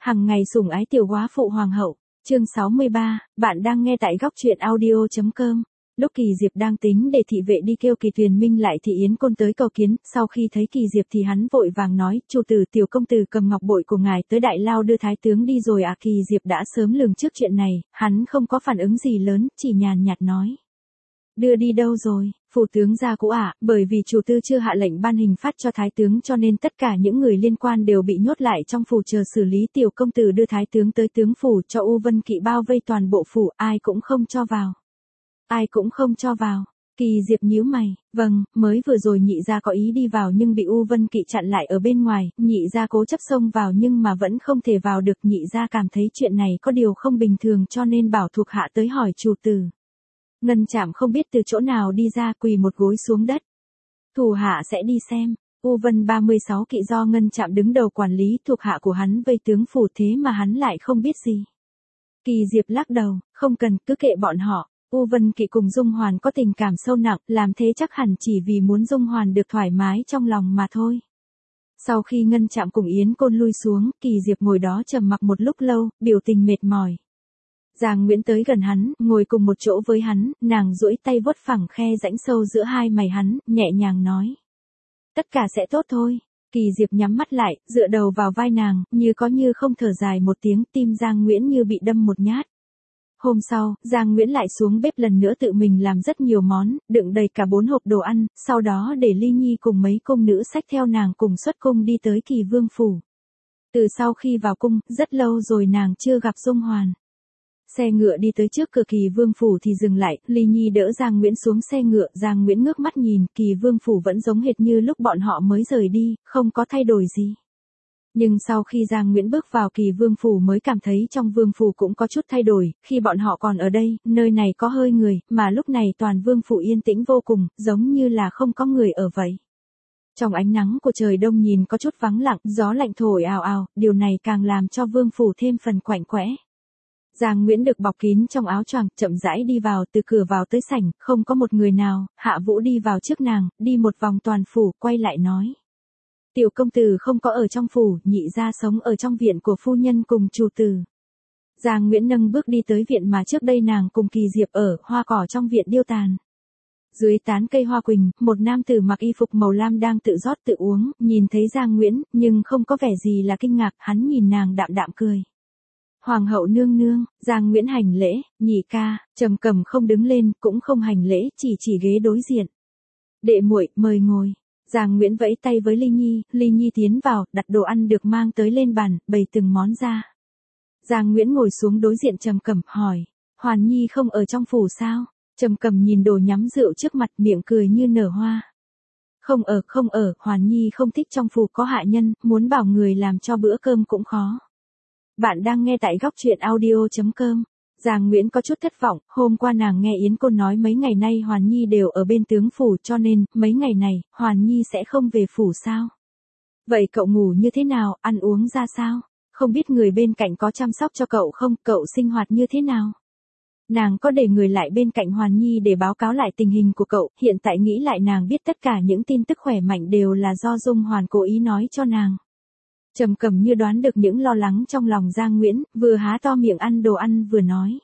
Hằng ngày sủng ái tiểu góa phụ hoàng hậu. Chương 63, bạn đang nghe tại góc truyện audio.com. Lúc Kỳ Diệp đang tính để thị vệ đi kêu Kỳ Tuyền Minh lại thì Yến Côn tới cầu kiến, sau khi thấy Kỳ Diệp thì hắn vội vàng nói, chủ tử tiểu công tử cầm ngọc bội của ngài tới Đại Lao đưa thái tướng đi rồi à. Kỳ Diệp đã sớm lường trước chuyện này, hắn không có phản ứng gì lớn, chỉ nhàn nhạt nói. Đưa đi đâu rồi, phủ tướng gia cũ ạ, bởi vì chủ tư chưa hạ lệnh ban hình phát cho thái tướng cho nên tất cả những người liên quan đều bị nhốt lại trong phủ chờ xử lý. Tiểu công tử đưa thái tướng tới tướng phủ cho U Vân Kỵ bao vây toàn bộ phủ, ai cũng không cho vào. Ai cũng không cho vào. Kỳ Diệp nhíu mày, vâng, mới vừa rồi nhị gia có ý đi vào nhưng bị U Vân Kỵ chặn lại ở bên ngoài, nhị gia cố chấp xông vào nhưng mà vẫn không thể vào được. Nhị gia cảm thấy chuyện này có điều không bình thường cho nên bảo thuộc hạ tới hỏi chủ tử. Ngân Trạm không biết từ chỗ nào đi ra, quỳ một gối xuống đất. Thủ hạ sẽ đi xem. U Vân 36 Kỵ do Ngân Trạm đứng đầu quản lý, thuộc hạ của hắn vây tướng phủ thế mà hắn lại không biết gì. Kỳ Diệp lắc đầu, không cần, cứ kệ bọn họ. U Vân Kỵ cùng Dung Hoàn có tình cảm sâu nặng, làm thế chắc hẳn chỉ vì muốn Dung Hoàn được thoải mái trong lòng mà thôi. Sau khi Ngân Trạm cùng Yến Côn lui xuống, Kỳ Diệp ngồi đó trầm mặc một lúc lâu, biểu tình mệt mỏi. Giang Nguyễn tới gần hắn, ngồi cùng một chỗ với hắn, nàng duỗi tay vuốt phẳng khe rãnh sâu giữa hai mày hắn, nhẹ nhàng nói. Tất cả sẽ tốt thôi. Kỳ Diệp nhắm mắt lại, dựa đầu vào vai nàng, như có như không thở dài một tiếng, tim Giang Nguyễn như bị đâm một nhát. Hôm sau, Giang Nguyễn lại xuống bếp lần nữa tự mình làm rất nhiều món, đựng đầy cả 4 hộp đồ ăn, sau đó để Ly Nhi cùng mấy cung nữ xách theo nàng cùng xuất cung đi tới Kỳ Vương phủ. Từ sau khi vào cung, rất lâu rồi nàng chưa gặp Dung Hoàn. Xe ngựa đi tới trước cửa Kỳ Vương phủ thì dừng lại, Ly Nhi đỡ Giang Nguyễn xuống xe ngựa, Giang Nguyễn ngước mắt nhìn, Kỳ Vương phủ vẫn giống hệt như lúc bọn họ mới rời đi, không có thay đổi gì. Nhưng sau khi Giang Nguyễn bước vào Kỳ Vương phủ mới cảm thấy trong Vương phủ cũng có chút thay đổi, khi bọn họ còn ở đây, nơi này có hơi người, mà lúc này toàn Vương phủ yên tĩnh vô cùng, giống như là không có người ở vậy. Trong ánh nắng của trời đông nhìn có chút vắng lặng, gió lạnh thổi ào ào, điều này càng làm cho Vương phủ thêm phần quạnh quẽ. Giang Nguyễn được bọc kín trong áo choàng, chậm rãi đi vào, từ cửa vào tới sảnh, không có một người nào. Hạ Vũ đi vào trước nàng, đi một vòng toàn phủ, quay lại nói. Tiểu công tử không có ở trong phủ, nhị gia sống ở trong viện của phu nhân cùng chủ tử. Giang Nguyễn nâng bước đi tới viện mà trước đây nàng cùng Kỳ Diệp ở, hoa cỏ trong viện điêu tàn. Dưới tán cây hoa quỳnh, một nam tử mặc y phục màu lam đang tự rót tự uống, nhìn thấy Giang Nguyễn, nhưng không có vẻ gì là kinh ngạc, hắn nhìn nàng đạm đạm cười. Hoàng hậu nương nương. Giang Nguyễn hành lễ, nhị ca. Trầm Cầm không đứng lên, cũng không hành lễ, chỉ ghế đối diện. Đệ muội, mời ngồi. Giang Nguyễn vẫy tay với Ly Nhi tiến vào, đặt đồ ăn được mang tới lên bàn, bày từng món ra. Giang Nguyễn ngồi xuống đối diện Trầm Cầm, hỏi, Hoàn Nhi không ở trong phủ sao? Trầm Cầm nhìn đồ nhắm rượu trước mặt, miệng cười như nở hoa. Không ở, Hoàn Nhi không thích trong phủ có hạ nhân, muốn bảo người làm cho bữa cơm cũng khó. Bạn đang nghe tại góc truyện audio.com. Giang Nguyễn có chút thất vọng, hôm qua nàng nghe Yến Côn nói mấy ngày nay Hoàn Nhi đều ở bên tướng phủ cho nên, mấy ngày này, Hoàn Nhi sẽ không về phủ sao? Vậy cậu ngủ như thế nào, ăn uống ra sao? Không biết người bên cạnh có chăm sóc cho cậu không, cậu sinh hoạt như thế nào? Nàng có để người lại bên cạnh Hoàn Nhi để báo cáo lại tình hình của cậu, hiện tại nghĩ lại nàng biết tất cả những tin tức khỏe mạnh đều là do Dung Hoàn cố ý nói cho nàng. Trầm Cầm như đoán được những lo lắng trong lòng Giang Nguyễn, vừa há to miệng ăn đồ ăn vừa nói.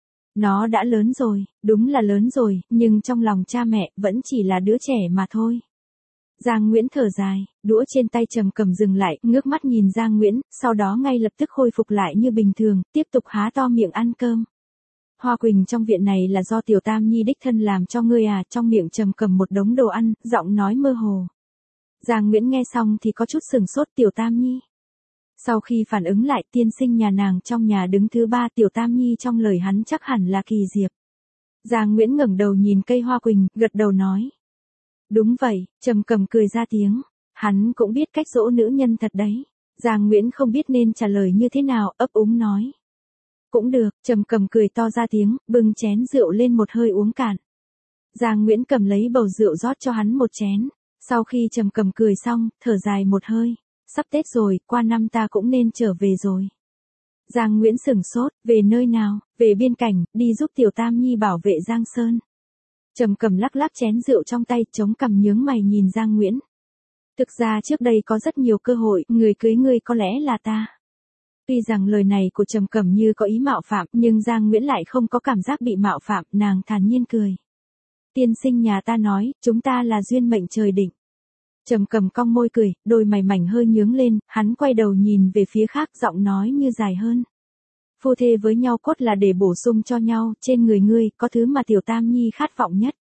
Nó đã lớn rồi, đúng là lớn rồi, nhưng trong lòng cha mẹ, vẫn chỉ là đứa trẻ mà thôi. Giang Nguyễn thở dài, đũa trên tay Trầm Cầm dừng lại, ngước mắt nhìn Giang Nguyễn, sau đó ngay lập tức khôi phục lại như bình thường, tiếp tục há to miệng ăn cơm. Hoa quỳnh trong viện này là do Tiểu Tam Nhi đích thân làm cho ngươi à, trong miệng Trầm Cầm một đống đồ ăn, giọng nói mơ hồ. Giang Nguyễn nghe xong thì có chút sừng sốt. Tiểu Tam Nhi. Sau khi phản ứng lại, tiên sinh nhà nàng trong nhà đứng thứ 3, Tiểu Tam Nhi trong lời hắn chắc hẳn là Kỳ Diệp. Giang Nguyễn ngẩng đầu nhìn cây hoa quỳnh, gật đầu nói. Đúng vậy. Trầm Cầm cười ra tiếng. Hắn cũng biết cách dỗ nữ nhân thật đấy. Giang Nguyễn không biết nên trả lời như thế nào, ấp úng nói. Cũng được. Trầm Cầm cười to ra tiếng, bưng chén rượu lên một hơi uống cạn. Giang Nguyễn cầm lấy bầu rượu rót cho hắn một chén. Sau khi Trầm Cầm cười xong, thở dài một hơi. Sắp Tết rồi, qua năm ta cũng nên trở về rồi. Giang Nguyễn sửng sốt, về nơi nào? Về biên cảnh, đi giúp Tiểu Tam Nhi bảo vệ Giang Sơn. Trầm Cầm lắc lắc chén rượu trong tay, chống cằm nhướng mày nhìn Giang Nguyễn. Thực ra trước đây có rất nhiều cơ hội, người cưới ngươi có lẽ là ta. Tuy rằng lời này của Trầm Cẩm như có ý mạo phạm, nhưng Giang Nguyễn lại không có cảm giác bị mạo phạm, nàng thản nhiên cười. Tiên sinh nhà ta nói, chúng ta là duyên mệnh trời định. Trầm Cẩm cong môi cười, đôi mày mảnh hơi nhướng lên, hắn quay đầu nhìn về phía khác, giọng nói như dài hơn. Phu thê với nhau cốt là để bổ sung cho nhau, trên người ngươi, có thứ mà Tiểu Tam Nhi khát vọng nhất.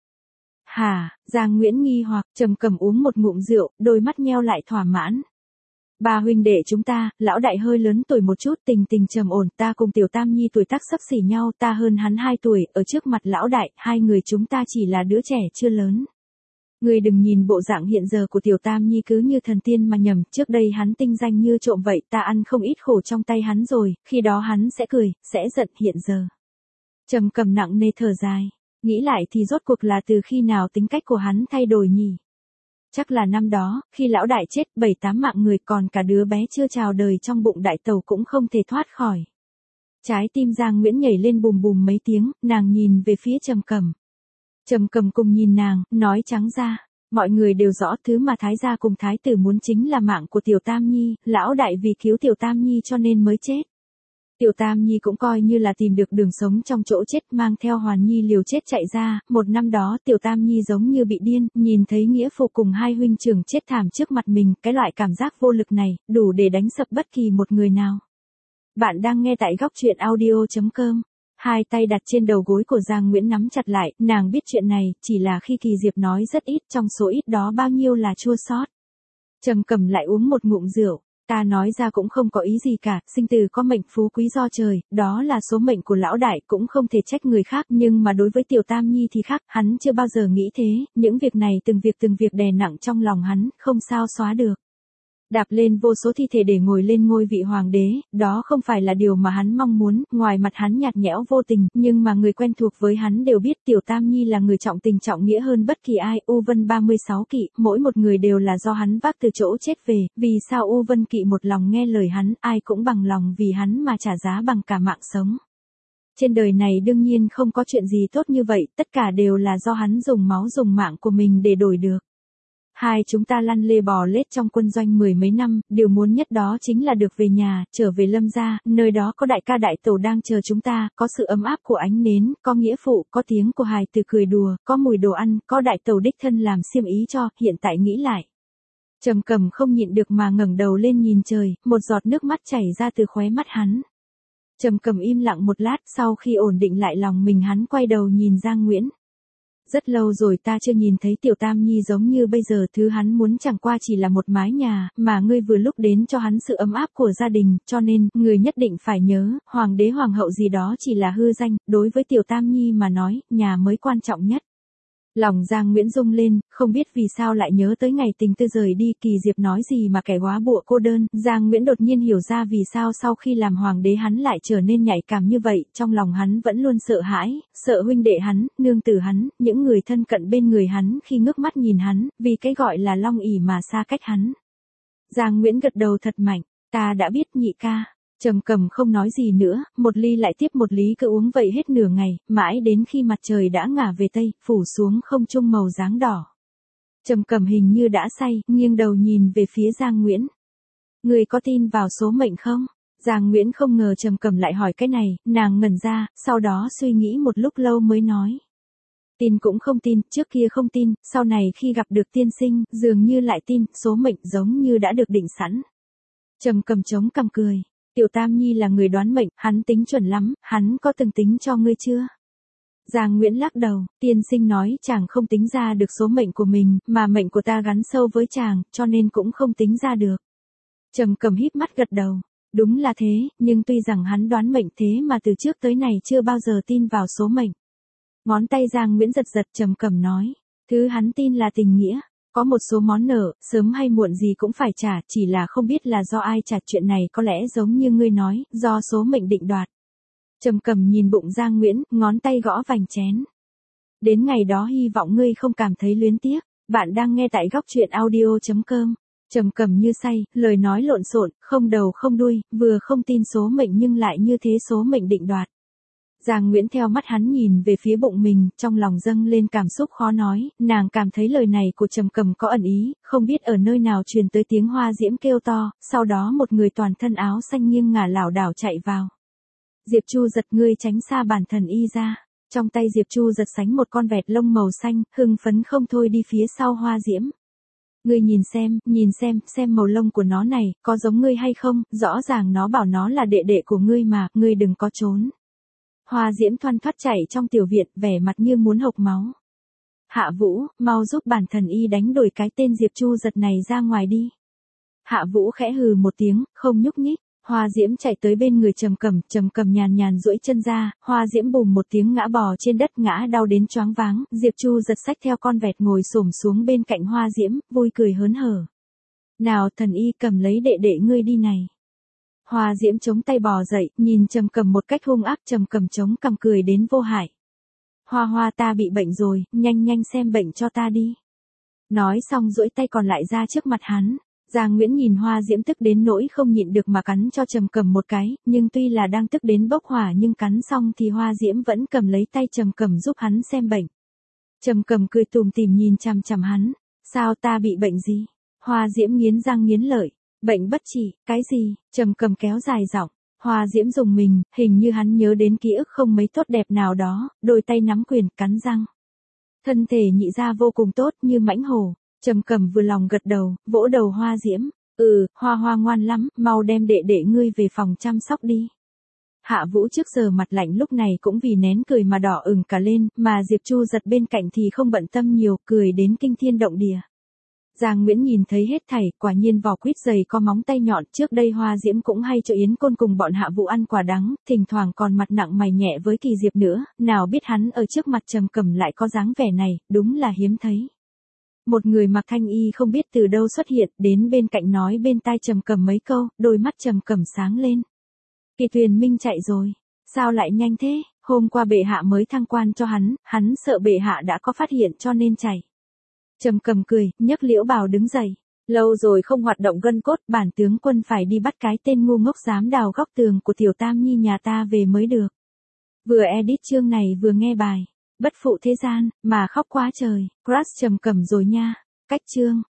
Hả? Giang Nguyễn nghi hoặc, Trầm Cẩm uống một ngụm rượu, đôi mắt nheo lại thỏa mãn. Ba huynh đệ chúng ta, lão đại hơi lớn tuổi một chút, tình tình trầm ổn, ta cùng Tiểu Tam Nhi tuổi tác xấp xỉ nhau, ta hơn hắn 2 tuổi, ở trước mặt lão đại, hai người chúng ta chỉ là đứa trẻ chưa lớn. Ngươi đừng nhìn bộ dạng hiện giờ của Tiểu Tam Nhi cứ như thần tiên mà nhầm, trước đây hắn tinh danh như trộm vậy, ta ăn không ít khổ trong tay hắn rồi, khi đó hắn sẽ cười, sẽ giận hiện giờ. Trầm Cẩm nặng nề thở dài, nghĩ lại thì rốt cuộc là từ khi nào tính cách của hắn thay đổi nhỉ? Chắc là năm đó, khi lão đại chết 7-8 mạng người, còn cả đứa bé chưa chào đời trong bụng đại tẩu cũng không thể thoát khỏi. Trái tim Giang Nguyễn nhảy lên bùm bùm mấy tiếng, nàng nhìn về phía Trầm Cẩm. Trầm Cẩm cùng nhìn nàng, nói trắng ra, mọi người đều rõ thứ mà thái gia cùng thái tử muốn chính là mạng của Tiểu Tam Nhi, lão đại vì cứu Tiểu Tam Nhi cho nên mới chết. Tiểu Tam Nhi cũng coi như là tìm được đường sống trong chỗ chết, mang theo Hoàn Nhi liều chết chạy ra, một năm đó Tiểu Tam Nhi giống như bị điên, nhìn thấy nghĩa phụ cùng hai huynh trưởng chết thảm trước mặt mình, cái loại cảm giác vô lực này, đủ để đánh sập bất kỳ một người nào. Bạn đang nghe tại góc truyện audio.com. Hai tay đặt trên đầu gối của Giang Nguyễn nắm chặt lại, nàng biết chuyện này, chỉ là khi Kỳ Diệp nói rất ít, trong số ít đó bao nhiêu là chua xót. Trầm Cẩm lại uống một ngụm rượu. Ta nói ra cũng không có ý gì cả, sinh tử có mệnh phú quý do trời, đó là số mệnh của lão đại, cũng không thể trách người khác, nhưng mà đối với Tiểu Tam Nhi thì khác, hắn chưa bao giờ nghĩ thế, những việc này từng việc đè nặng trong lòng hắn, không sao xóa được. Đạp lên vô số thi thể để ngồi lên ngôi vị hoàng đế, đó không phải là điều mà hắn mong muốn, ngoài mặt hắn nhạt nhẽo vô tình, nhưng mà người quen thuộc với hắn đều biết Tiểu Tam Nhi là người trọng tình trọng nghĩa hơn bất kỳ ai. U Vân 36 kỵ, mỗi một người đều là do hắn vác từ chỗ chết về, vì sao U Vân kỵ một lòng nghe lời hắn, ai cũng bằng lòng vì hắn mà trả giá bằng cả mạng sống. Trên đời này đương nhiên không có chuyện gì tốt như vậy, tất cả đều là do hắn dùng máu dùng mạng của mình để đổi được. Hai chúng ta lăn lê bò lết trong quân doanh 10 mấy năm, điều muốn nhất đó chính là được về nhà, trở về Lâm gia, nơi đó có đại ca đại tẩu đang chờ chúng ta, có sự ấm áp của ánh nến, có nghĩa phụ, có tiếng của hài từ cười đùa, có mùi đồ ăn, có đại tẩu đích thân làm xiêm ý cho, hiện tại nghĩ lại. Trầm Cẩm không nhịn được mà ngẩng đầu lên nhìn trời, một giọt nước mắt chảy ra từ khóe mắt hắn. Trầm Cẩm im lặng một lát, sau khi ổn định lại lòng mình hắn quay đầu nhìn Giang Nguyễn. Rất lâu rồi ta chưa nhìn thấy Tiểu Tam Nhi giống như bây giờ, thứ hắn muốn chẳng qua chỉ là một mái nhà, mà ngươi vừa lúc đến cho hắn sự ấm áp của gia đình, cho nên, người nhất định phải nhớ, hoàng đế hoàng hậu gì đó chỉ là hư danh, đối với Tiểu Tam Nhi mà nói, nhà mới quan trọng nhất. Lòng Giang Nguyễn rung lên, không biết vì sao lại nhớ tới ngày tình tư rời đi, Kỳ Diệp nói gì mà kẻ góa bụa cô đơn, Giang Nguyễn đột nhiên hiểu ra vì sao sau khi làm hoàng đế hắn lại trở nên nhạy cảm như vậy, trong lòng hắn vẫn luôn sợ hãi, sợ huynh đệ hắn, nương tử hắn, những người thân cận bên người hắn khi ngước mắt nhìn hắn, vì cái gọi là long ỷ mà xa cách hắn. Giang Nguyễn gật đầu thật mạnh, ta đã biết nhị ca. Trầm Cẩm không nói gì nữa, một ly lại tiếp một ly cứ uống vậy hết nửa ngày, mãi đến khi mặt trời đã ngả về tây, phủ xuống không trung màu dáng đỏ. Trầm Cẩm hình như đã say, nghiêng đầu nhìn về phía Giang Nguyễn. Người có tin vào số mệnh không? Giang Nguyễn không ngờ Trầm Cẩm lại hỏi cái này, nàng ngẩn ra, sau đó suy nghĩ một lúc lâu mới nói. Tin cũng không tin, trước kia không tin, sau này khi gặp được tiên sinh, dường như lại tin, số mệnh giống như đã được định sẵn. Trầm Cẩm chống cằm cười. Tiểu Tam Nhi là người đoán mệnh, hắn tính chuẩn lắm, hắn có từng tính cho ngươi chưa? Giang Nguyễn lắc đầu, tiên sinh nói chàng không tính ra được số mệnh của mình, mà mệnh của ta gắn sâu với chàng, cho nên cũng không tính ra được. Trầm Cẩm híp mắt gật đầu, đúng là thế, nhưng tuy rằng hắn đoán mệnh thế mà từ trước tới này chưa bao giờ tin vào số mệnh. Ngón tay Giang Nguyễn giật giật, Trầm Cẩm nói, thứ hắn tin là tình nghĩa. Có một số món nợ, sớm hay muộn gì cũng phải trả, chỉ là không biết là do ai trả, chuyện này có lẽ giống như ngươi nói, do số mệnh định đoạt. Trầm Cẩm nhìn bụng Giang Nguyễn, ngón tay gõ vành chén. Đến ngày đó hy vọng ngươi không cảm thấy luyến tiếc. Bạn đang nghe tại góc truyện audio.com. Trầm Cẩm như say, lời nói lộn xộn, không đầu không đuôi, vừa không tin số mệnh nhưng lại như thế số mệnh định đoạt. Giang Nguyễn theo mắt hắn nhìn về phía bụng mình, trong lòng dâng lên cảm xúc khó nói, nàng cảm thấy lời này của Trầm Cầm có ẩn ý, không biết ở nơi nào truyền tới tiếng Hoa Diễm kêu to, sau đó một người toàn thân áo xanh nghiêng ngả lảo đảo chạy vào. Diệp Chu Giật, ngươi tránh xa bản thần y ra. Trong tay Diệp Chu Giật sánh một con vẹt lông màu xanh, hưng phấn không thôi đi phía sau Hoa Diễm. Ngươi nhìn xem màu lông của nó này, có giống ngươi hay không, rõ ràng nó bảo nó là đệ đệ của ngươi mà, ngươi đừng có trốn. Hoa Diễm thoăn thoắt chạy trong tiểu viện, vẻ mặt như muốn hộc máu. Hạ Vũ, mau giúp bản thần y đánh đuổi cái tên Diệp Chu Giật này ra ngoài đi. Hạ Vũ khẽ hừ một tiếng, không nhúc nhích. Hoa Diễm chạy tới bên người Trầm Cầm nhàn nhàn duỗi chân ra, Hoa Diễm bùm một tiếng ngã bò trên đất, ngã đau đến choáng váng, Diệp Chu Giật xách theo con vẹt ngồi xổm xuống bên cạnh Hoa Diễm, vui cười hớn hở. Nào thần y, cầm lấy đệ đệ ngươi đi này. Hoa Diễm chống tay bò dậy, nhìn Trầm Cầm một cách hung ác, Trầm Cầm chống cằm cười đến vô hại. Hoa, ta bị bệnh rồi, nhanh xem bệnh cho ta đi. Nói xong duỗi tay còn lại ra trước mặt hắn. Giang Nguyễn nhìn Hoa Diễm tức đến nỗi không nhịn được mà cắn cho Trầm Cầm một cái, nhưng tuy là đang tức đến bốc hỏa nhưng cắn xong thì Hoa Diễm vẫn cầm lấy tay Trầm Cầm giúp hắn xem bệnh. Trầm Cầm cười tủm tỉm nhìn chằm chằm hắn, sao ta bị bệnh gì? Hoa Diễm nghiến răng nghiến lợi, bệnh bất trị, cái gì? Trầm Cầm kéo dài giọng. Hoa Diễm dùng mình, hình như hắn nhớ đến ký ức không mấy tốt đẹp nào đó, đôi tay nắm quyền, cắn răng. Thân thể nhị ra vô cùng tốt như mãnh hổ. Trầm Cầm vừa lòng gật đầu, vỗ đầu Hoa Diễm, Hoa ngoan lắm, mau đem đệ đệ ngươi về phòng chăm sóc đi. Hạ Vũ trước giờ mặt lạnh lúc này cũng vì nén cười mà đỏ ửng cả lên, mà Diệp Chu Giật bên cạnh thì không bận tâm nhiều, cười đến kinh thiên động địa. Giang Nguyễn nhìn thấy hết thảy, quả nhiên vỏ quýt dày có móng tay nhọn, trước đây Hoa Diễm cũng hay cho Yến Côn cùng bọn Hạ Vũ ăn quả đắng, thỉnh thoảng còn mặt nặng mày nhẹ với Kỳ Diệp nữa, nào biết hắn ở trước mặt Trầm Cầm lại có dáng vẻ này, đúng là hiếm thấy. Một người mặc thanh y không biết từ đâu xuất hiện, đến bên cạnh nói bên tai Trầm Cầm mấy câu, đôi mắt Trầm Cầm sáng lên. Kỳ Tuyền Minh chạy rồi, sao lại nhanh thế, hôm qua bệ hạ mới thăng quan cho hắn sợ bệ hạ đã có phát hiện cho nên chạy. Trầm Cầm cười, nhấc liễu bào đứng dậy, lâu rồi không hoạt động gân cốt, bản tướng quân phải đi bắt cái tên ngu ngốc dám đào góc tường của Tiểu Tam Nhi nhà ta về mới được. Vừa edit chương này vừa nghe bài Bất phụ thế gian, mà khóc quá trời, crush Trầm Cầm rồi nha. Cách chương